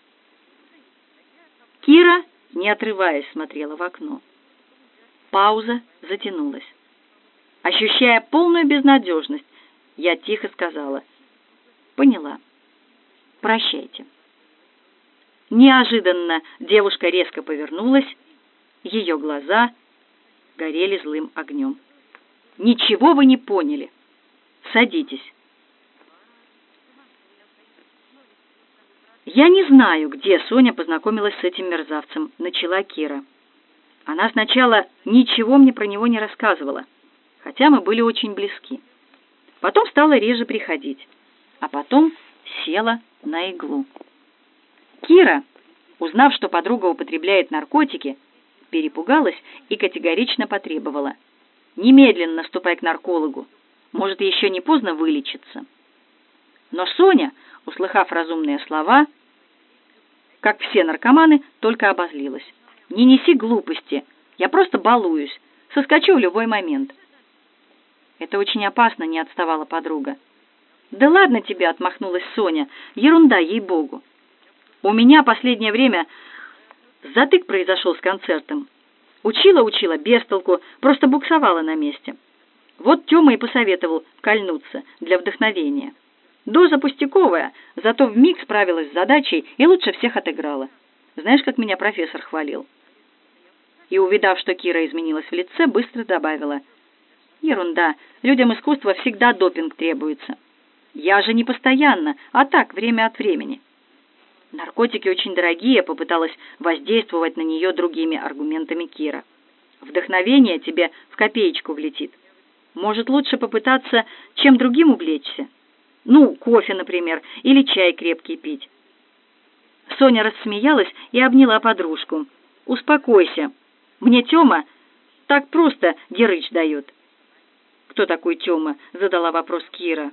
Кира, не отрываясь, смотрела в окно. Пауза затянулась. Ощущая полную безнадежность, я тихо сказала: «Поняла. Прощайте». Неожиданно девушка резко повернулась, ее глаза горели злым огнем. «Ничего вы не поняли. Садитесь». «Я не знаю, где Соня познакомилась с этим мерзавцем», — начала Кира. Она сначала ничего мне про него не рассказывала, хотя мы были очень близки. Потом стала реже приходить, а потом села на иглу. Кира, узнав, что подруга употребляет наркотики, перепугалась и категорично потребовала: «Немедленно ступай к наркологу, может, еще не поздно вылечиться». Но Соня, услыхав разумные слова, как все наркоманы, только обозлилась. «Не неси глупости, я просто балуюсь, соскочу в любой момент». «Это очень опасно», — не отставала подруга. «Да ладно тебе», — отмахнулась Соня, — «ерунда, ей-богу. У меня последнее время затык произошел с концертом. Учила-учила без толку, просто буксовала на месте. Вот Тёма и посоветовал кольнуться для вдохновения. Доза пустяковая, зато вмиг справилась с задачей и лучше всех отыграла. Знаешь, как меня профессор хвалил?» И, увидав, что Кира изменилась в лице, быстро добавила: «Ерунда, людям искусства всегда допинг требуется. Я же не постоянно, а так, время от времени». «Наркотики очень дорогие», — попыталась воздействовать на нее другими аргументами Кира. «Вдохновение тебе в копеечку влетит. Может, лучше попытаться чем другим увлечься? Ну, кофе, например, или чай крепкий пить». Соня рассмеялась и обняла подружку. «Успокойся. Мне Тёма так просто дерыч дает». «Кто такой Тёма?» — задала вопрос Кира.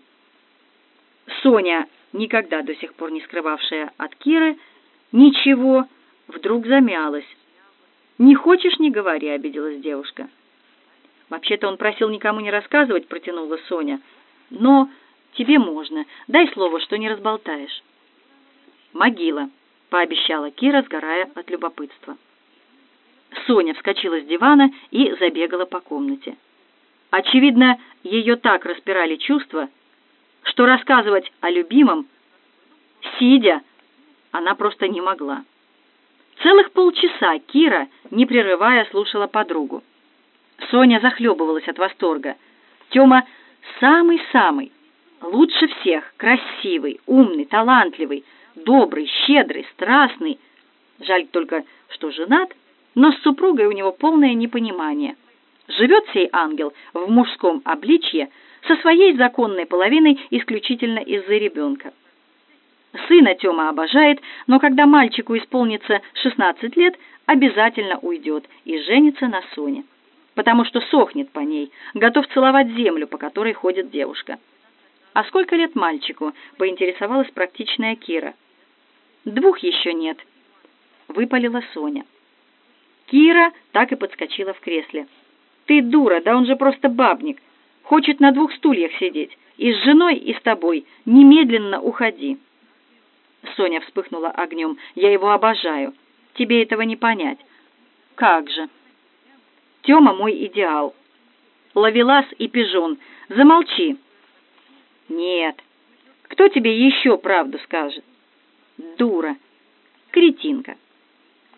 Соня, никогда до сих пор не скрывавшая от Киры ничего, вдруг замялась. «Не хочешь — не говори», — обиделась девушка. «Вообще-то он просил никому не рассказывать», — протянула Соня. «Но тебе можно. Дай слово, что не разболтаешь». «Могила», — пообещала Кира, сгорая от любопытства. Соня вскочила с дивана и забегала по комнате. Очевидно, ее так распирали чувства, что рассказывать о любимом, сидя, она просто не могла. Целых полчаса Кира, не прерывая, слушала подругу. Соня захлебывалась от восторга. Тёма самый-самый, лучше всех, красивый, умный, талантливый, добрый, щедрый, страстный. Жаль только, что женат, но с супругой у него полное непонимание. Живет сей ангел в мужском обличье со своей законной половиной исключительно из-за ребенка. Сына Тёма обожает, но когда мальчику исполнится шестнадцать лет, обязательно уйдет и женится на Соне, потому что сохнет по ней, готов целовать землю, по которой ходит девушка. «А сколько лет мальчику?» — поинтересовалась практичная Кира. «Двух еще нет», — выпалила Соня. Кира так и подскочила в кресле. «Ты дура, да он же просто бабник. Хочет на двух стульях сидеть. И с женой, и с тобой. Немедленно уходи». Соня вспыхнула огнем. «Я его обожаю. Тебе этого не понять». «Как же?» «Тёма мой идеал. Ловелас и пижон. Замолчи». «Нет. Кто тебе еще правду скажет?» «Дура. Кретинка».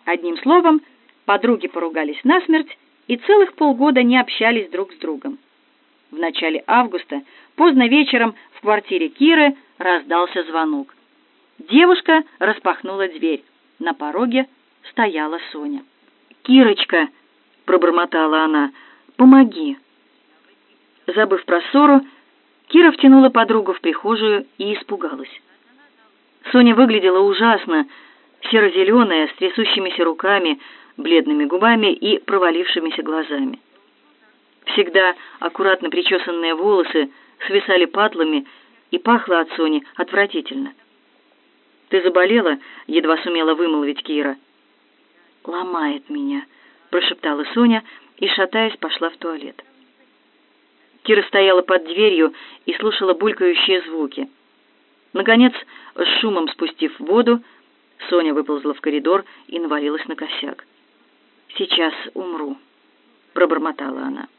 Одним словом, подруги поругались насмерть и целых полгода не общались друг с другом. В начале августа, поздно вечером, в квартире Киры раздался звонок. Девушка распахнула дверь. На пороге стояла Соня. «Кирочка», — пробормотала она, — «помоги». Забыв про ссору, Кира втянула подругу в прихожую и испугалась. Соня выглядела ужасно, серо-зеленая, с трясущимися руками, бледными губами и провалившимися глазами. Всегда аккуратно причесанные волосы свисали патлами, и пахло от Сони отвратительно. «Ты заболела?» — едва сумела вымолвить Кира. «Ломает меня», — прошептала Соня и, шатаясь, пошла в туалет. Кира стояла под дверью и слушала булькающие звуки. Наконец, с шумом спустив воду, Соня выползла в коридор и навалилась на косяк. «Сейчас умру», — пробормотала она.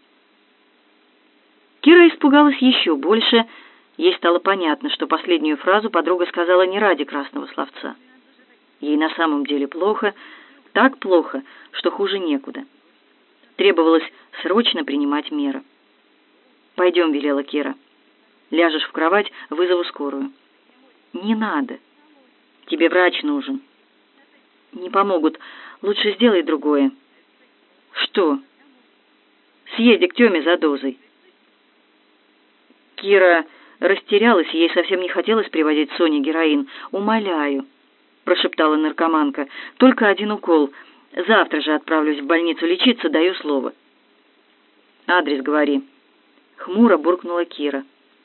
Кира испугалась еще больше. Ей стало понятно, что последнюю фразу подруга сказала не ради красного словца. Ей на самом деле плохо, так плохо, что хуже некуда. Требовалось срочно принимать меры. «Пойдем», — велела Кира. «Ляжешь в кровать, вызову скорую». «Не надо. Тебе врач нужен». «Не помогут. Лучше сделай другое». «Что?» «Съезди к Тёме за дозой». Кира растерялась, ей совсем не хотелось привозить Соне героин. «Умоляю», — прошептала наркоманка, — «только один укол. Завтра же отправлюсь в больницу лечиться, даю слово». «Адрес говори», — хмуро буркнула Кира.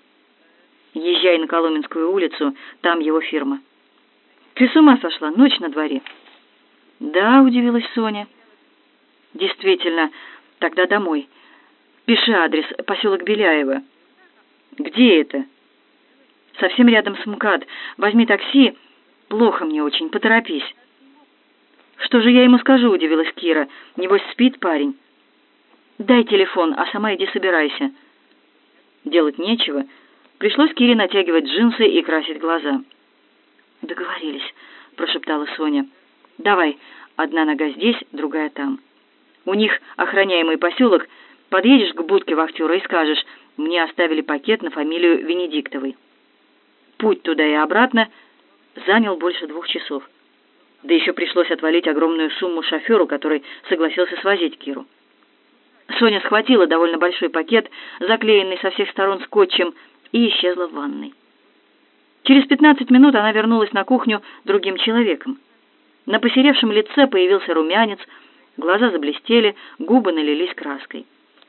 «Езжай на Коломенскую улицу, там его фирма». «Ты с ума сошла? Ночь на дворе». «Да», — удивилась Соня. «Действительно, тогда домой. Пиши адрес, поселок Беляево». «Где это?» «Совсем рядом с МКАД. Возьми такси. Плохо мне очень, поторопись». «Что же я ему скажу?» — удивилась Кира. «Небось, спит парень». «Дай телефон, а сама иди собирайся». Делать нечего. Пришлось Кире натягивать джинсы и красить глаза. «Договорились», — прошептала Соня. «Давай, одна нога здесь, другая там. У них охраняемый поселок. Подъедешь к будке вахтера и скажешь: мне оставили пакет на фамилию Венедиктовой». Путь туда и обратно занял больше двух часов. Да еще пришлось отвалить огромную сумму шоферу, который согласился свозить Киру. Соня схватила довольно большой пакет, заклеенный со всех сторон скотчем, и исчезла в ванной. Через пятнадцать минут она вернулась на кухню другим человеком. На посеревшем лице появился румянец, глаза заблестели, губы налились краской.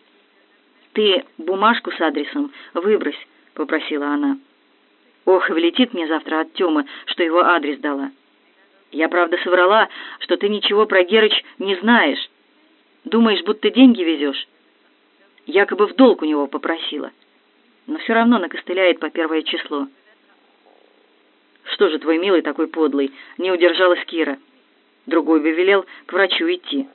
«Ты бумажку с адресом выбрось», — попросила она. «Ох, влетит мне завтра от Тёмы, что его адрес дала. Я, правда, соврала, что ты ничего про Герыч не знаешь. Думаешь, будто деньги везешь? Якобы в долг у него попросила. Но все равно накостыляет по первое число». «Что же твой милый такой подлый?» — не удержалась Кира. «Другой бы велел к врачу идти».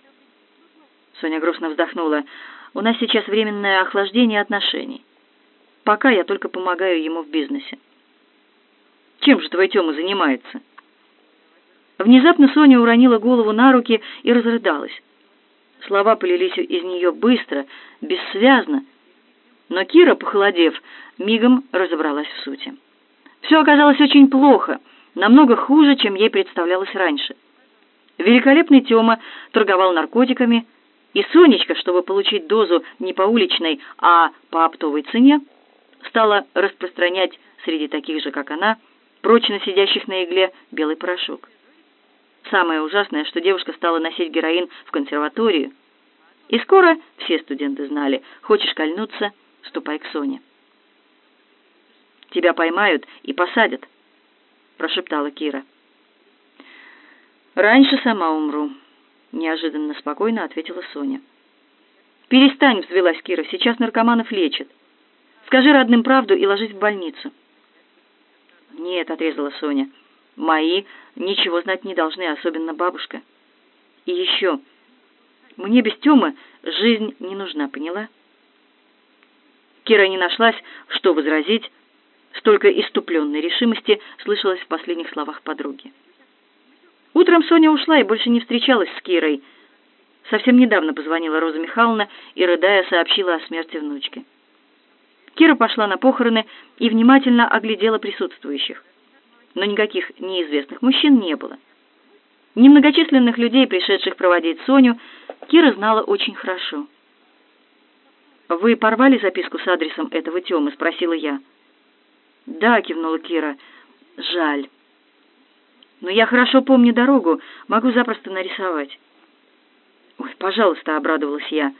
Соня грустно вздохнула. «У нас сейчас временное охлаждение отношений. Пока я только помогаю ему в бизнесе». «Чем же твой Тёма занимается?» Внезапно Соня уронила голову на руки и разрыдалась. Слова полились из нее быстро, бессвязно, но Кира, похолодев, мигом разобралась в сути. Все оказалось очень плохо, намного хуже, чем ей представлялось раньше. Великолепный Тёма торговал наркотиками, и Сонечка, чтобы получить дозу не по уличной, а по оптовой цене, стала распространять среди таких же, как она, прочно сидящих на игле, белый порошок. Самое ужасное, что девушка стала носить героин в консерваторию, и скоро все студенты знали: хочешь кольнуться — ступай к Соне. «Тебя поймают и посадят», — прошептала Кира. «Раньше сама умру», — неожиданно спокойно ответила Соня. «Перестань», — взвилась Кира, — «сейчас наркоманов лечат. Скажи родным правду и ложись в больницу». «Нет», — отрезала Соня, — «мои ничего знать не должны, особенно бабушка. И еще, мне без Тёмы жизнь не нужна, поняла?» Кира не нашлась, что возразить. Столько исступленной решимости слышалось в последних словах подруги. Утром Соня ушла и больше не встречалась с Кирой. Совсем недавно позвонила Роза Михайловна и, рыдая, сообщила о смерти внучки. Кира пошла на похороны и внимательно оглядела присутствующих. Но никаких неизвестных мужчин не было. Немногочисленных людей, пришедших проводить Соню, Кира знала очень хорошо. «Вы порвали записку с адресом этого Тёмы?» — спросила я. «Да», — кивнула Кира. «Жаль. Но я хорошо помню дорогу, могу запросто нарисовать». «Ой, пожалуйста», — обрадовалась я.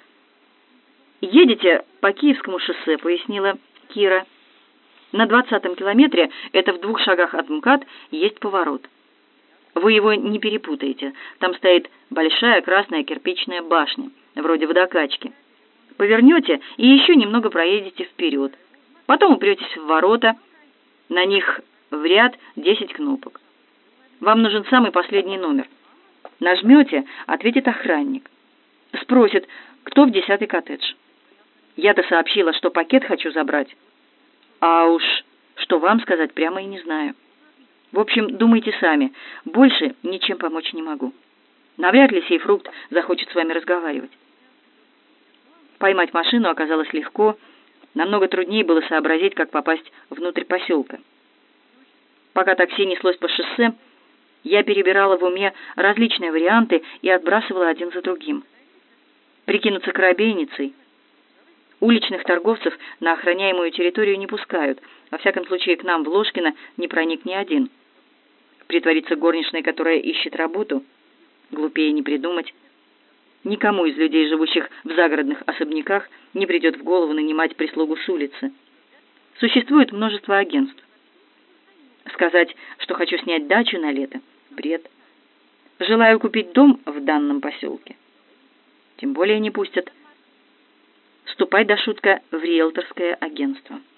«Едете по Киевскому шоссе», — пояснила Кира. «На двадцатом километре, это в двух шагах от МКАД, есть поворот. Вы его не перепутаете. Там стоит большая красная кирпичная башня, вроде водокачки. Повернете и еще немного проедете вперед. Потом упретесь в ворота. На них в ряд десять кнопок. Вам нужен самый последний номер. Нажмете, ответит охранник. Спросит, кто в десятый коттедж. Я-то сообщила, что пакет хочу забрать. А уж что вам сказать, прямо и не знаю. В общем, думайте сами. Больше ничем помочь не могу. Навряд ли сей фрукт захочет с вами разговаривать». Поймать машину оказалось легко. Намного труднее было сообразить, как попасть внутрь поселка. Пока такси неслось по шоссе, я перебирала в уме различные варианты и отбрасывала один за другим. Прикинуться корабейницей. Уличных торговцев на охраняемую территорию не пускают. Во всяком случае, к нам в Ложкино не проник ни один. Притвориться горничной, которая ищет работу, глупее не придумать. Никому из людей, живущих в загородных особняках, не придет в голову нанимать прислугу с улицы. Существует множество агентств. Сказать, что хочу снять дачу на лето – бред. Желаю купить дом в данном поселке. Тем более не пустят. Ступай, да шутка, в риэлторское агентство.